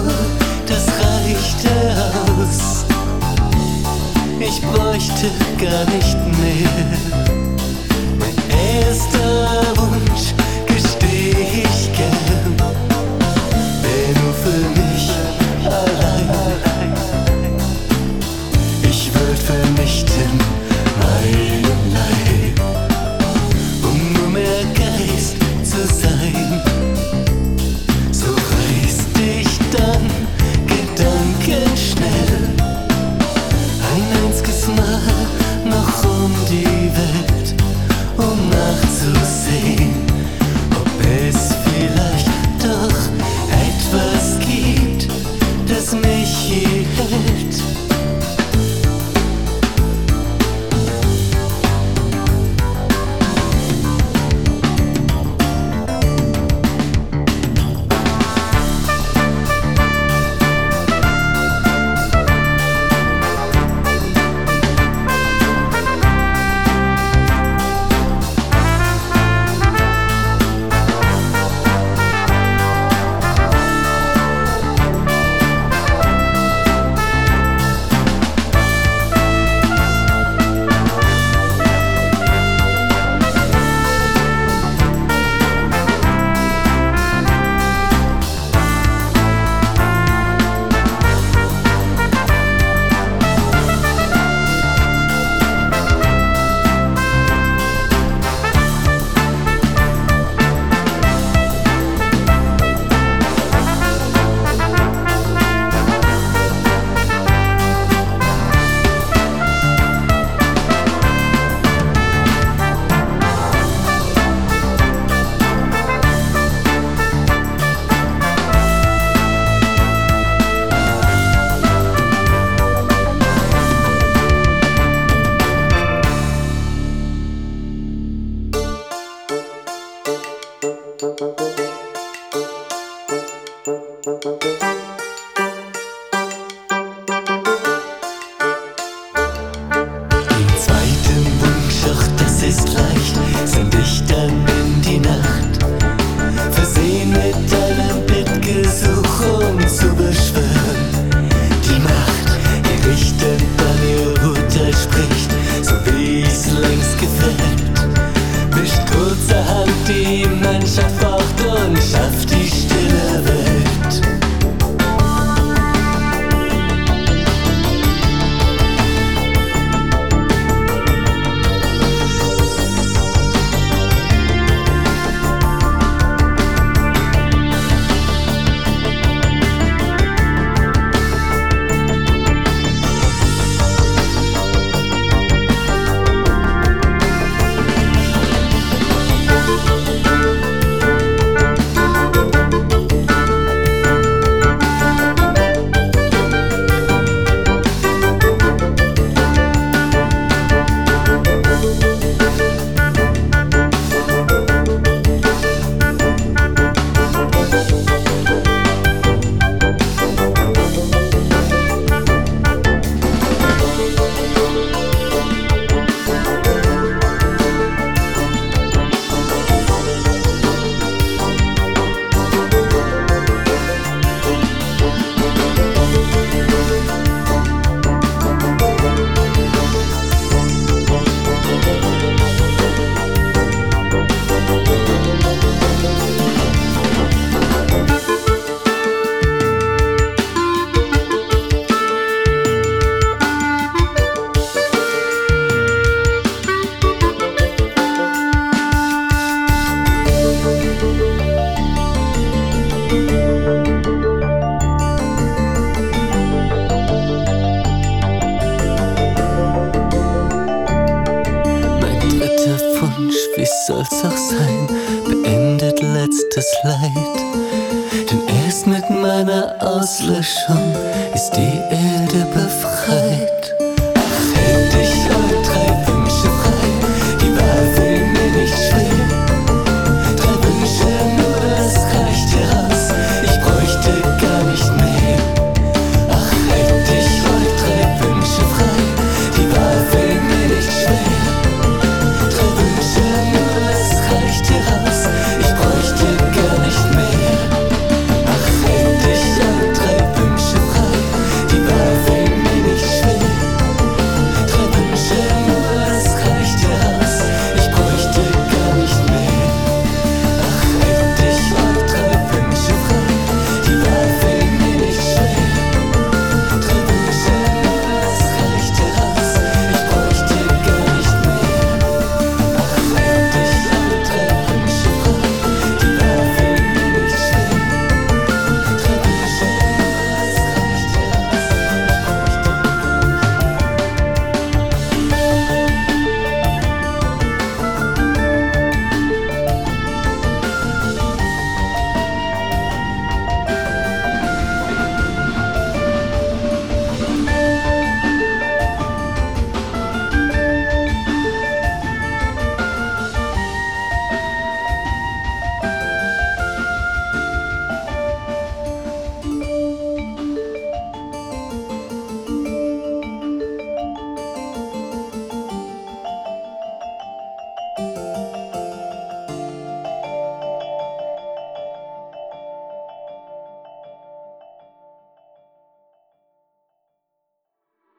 das reichte aus. Ich bräuchte gar nicht mehr. Mein erster Wunsch, gesteh ich gern, wär nur für mich allein. Ich würd vernichten meinen Leib, um nur mehr Geist zu sein. So reiß dich dann gedankenschnell ein einziges Mal noch um die Welt, um nachzusehen, ob es vielleicht doch etwas gibt, das mich hier hält. Den zweiten Wunsch, ach das ist leicht, send ich dann in die Nacht, versehen mit einem Bittgesuch, um zu beschwören die Macht, die richtend dann ihr Urteil spricht, so wie es längst gefällt, mischt kurzerhand die Menschheit fort und schafft die stille Welt. Wie soll's auch sein, beendet letztes Leid. Denn erst mit meiner Auslöschung ist die Erde befreit.